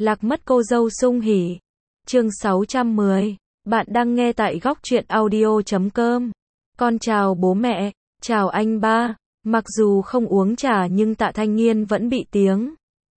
Lạc mất cô dâu sung hỉ. Chương 610. Bạn đang nghe tại góc truyện audio.com. Con chào bố mẹ, chào anh ba. Mặc dù không uống trà nhưng Tạ Thanh Nghiên vẫn bị tiếng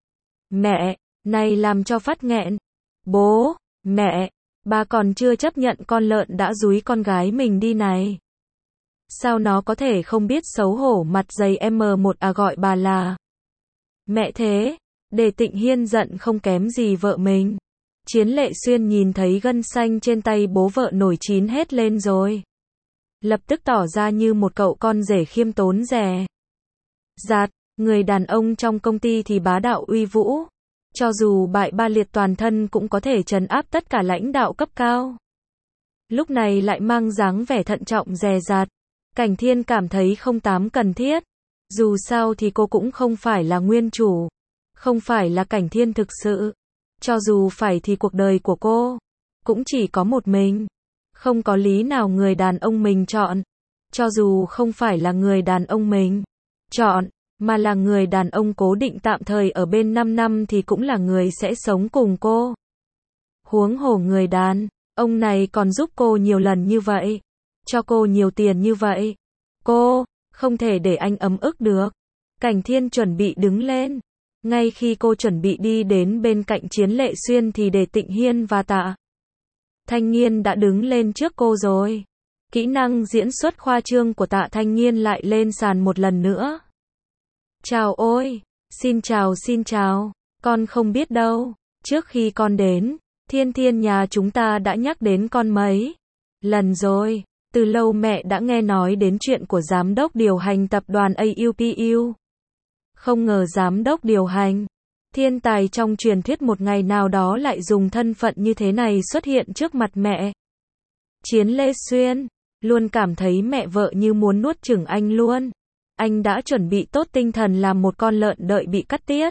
mẹ này làm cho phát nghẹn. Bố, mẹ, ba còn chưa chấp nhận con lợn đã dúi con gái mình đi này. Sao nó có thể không biết xấu hổ, mặt dày M1 à, gọi bà là mẹ thế. Đề Tịnh Hiên giận không kém gì vợ mình. Chiến Lệ Xuyên nhìn thấy gân xanh trên tay bố vợ nổi chín hết lên rồi. Lập tức tỏ ra như một cậu con rể khiêm tốn dè dặt. Người đàn ông trong công ty thì bá đạo uy vũ. Cho dù bại ba liệt toàn thân cũng có thể trấn áp tất cả lãnh đạo cấp cao. Lúc này lại mang dáng vẻ thận trọng dè dặt. Cảnh Thiên cảm thấy không cần thiết. Dù sao thì cô cũng không phải là nguyên chủ. Không phải là Cảnh Thiên thực sự. Cho dù phải thì cuộc đời của cô cũng chỉ có một mình. Không có lý nào người đàn ông mình chọn. Cho dù không phải là người đàn ông mình chọn, mà là người đàn ông cố định tạm thời ở bên 5 năm thì cũng là người sẽ sống cùng cô. Huống hồ người đàn ông này còn giúp cô nhiều lần như vậy. Cho cô nhiều tiền như vậy. Cô không thể để anh ấm ức được. Cảnh Thiên chuẩn bị đứng lên. Ngay khi cô chuẩn bị đi đến bên cạnh Chiến Lệ Xuyên thì Đề Tịnh Hiên và Tạ Thanh Nghiên đã đứng lên trước cô rồi. Kỹ năng diễn xuất khoa trương của Tạ Thanh Nghiên lại lên sàn một lần nữa. Chào ôi, xin chào, con không biết đâu. Trước khi con đến, Thiên Thiên nhà chúng ta đã nhắc đến con mấy lần rồi. Từ lâu mẹ đã nghe nói đến chuyện của giám đốc điều hành tập đoàn AUPU. Không ngờ giám đốc điều hành, thiên tài trong truyền thuyết một ngày nào đó lại dùng thân phận như thế này xuất hiện trước mặt mẹ. Chiến Lệ Xuyên luôn cảm thấy mẹ vợ như muốn nuốt chửng anh luôn. Anh đã chuẩn bị tốt tinh thần làm một con lợn đợi bị cắt tiết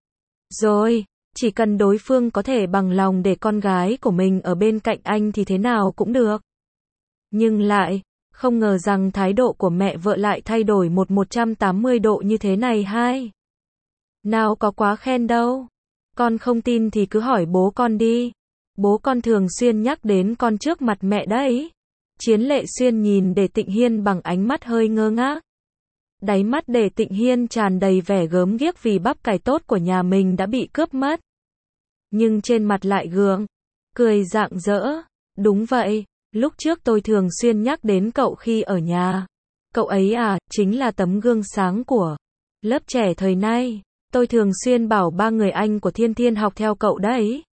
rồi. Chỉ cần đối phương có thể bằng lòng để con gái của mình ở bên cạnh anh thì thế nào cũng được. Nhưng lại không ngờ rằng thái độ của mẹ vợ lại thay đổi 180 độ như thế này hai. Nào có quá khen đâu. Con không tin thì cứ hỏi bố con đi. Bố con thường xuyên nhắc đến con trước mặt mẹ đấy. Chiến Lệ Xuyên nhìn Đề Tịnh Hiên bằng ánh mắt hơi ngơ ngác. Đáy mắt Đề Tịnh Hiên tràn đầy vẻ gớm ghiếc vì bắp cải tốt của nhà mình đã bị cướp mất. Nhưng trên mặt lại gượng cười rạng rỡ. Đúng vậy. Lúc trước tôi thường xuyên nhắc đến cậu khi ở nhà. Cậu ấy à, chính là tấm gương sáng của lớp trẻ thời nay. Tôi thường xuyên bảo ba người anh của Thiên Thiên học theo cậu đấy.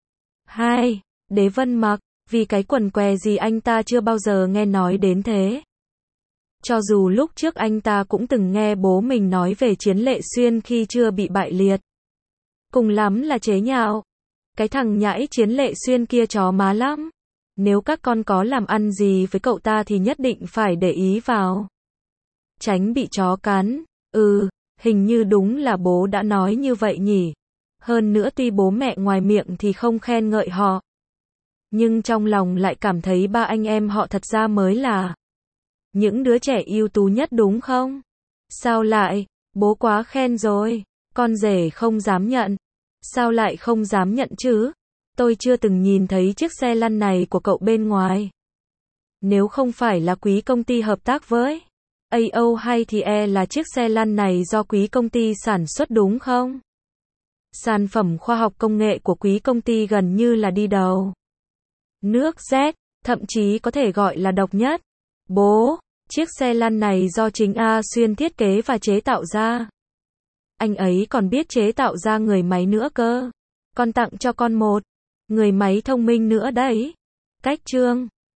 Hai, Đế Vân Mặc, vì cái quần què gì anh ta chưa bao giờ nghe nói đến thế. Cho dù lúc trước anh ta cũng từng nghe bố mình nói về Chiến Lệ Xuyên khi chưa bị bại liệt. Cùng lắm là chế nhạo. Cái thằng nhãi Chiến Lệ Xuyên kia chó má lắm. Nếu các con có làm ăn gì với cậu ta thì nhất định phải để ý vào. Tránh bị chó cắn. Hình như đúng là bố đã nói như vậy nhỉ. Hơn nữa tuy bố mẹ ngoài miệng thì không khen ngợi họ. Nhưng trong lòng lại cảm thấy ba anh em họ thật ra mới là những đứa trẻ ưu tú nhất đúng không? Sao lại, bố quá khen rồi. Con rể không dám nhận. Sao lại không dám nhận chứ? Tôi chưa từng nhìn thấy chiếc xe lăn này của cậu bên ngoài. Nếu không phải là quý công ty hợp tác với AO hay thì là chiếc xe lăn này do quý công ty sản xuất đúng không? Sản phẩm khoa học công nghệ của quý công ty gần như là đi đầu nước Z, thậm chí có thể gọi là độc nhất. Bố, chiếc xe lăn này do chính A Xuyên thiết kế và chế tạo ra. Anh ấy còn biết chế tạo ra người máy nữa cơ. Con tặng cho con một người máy thông minh nữa đấy. Cách trương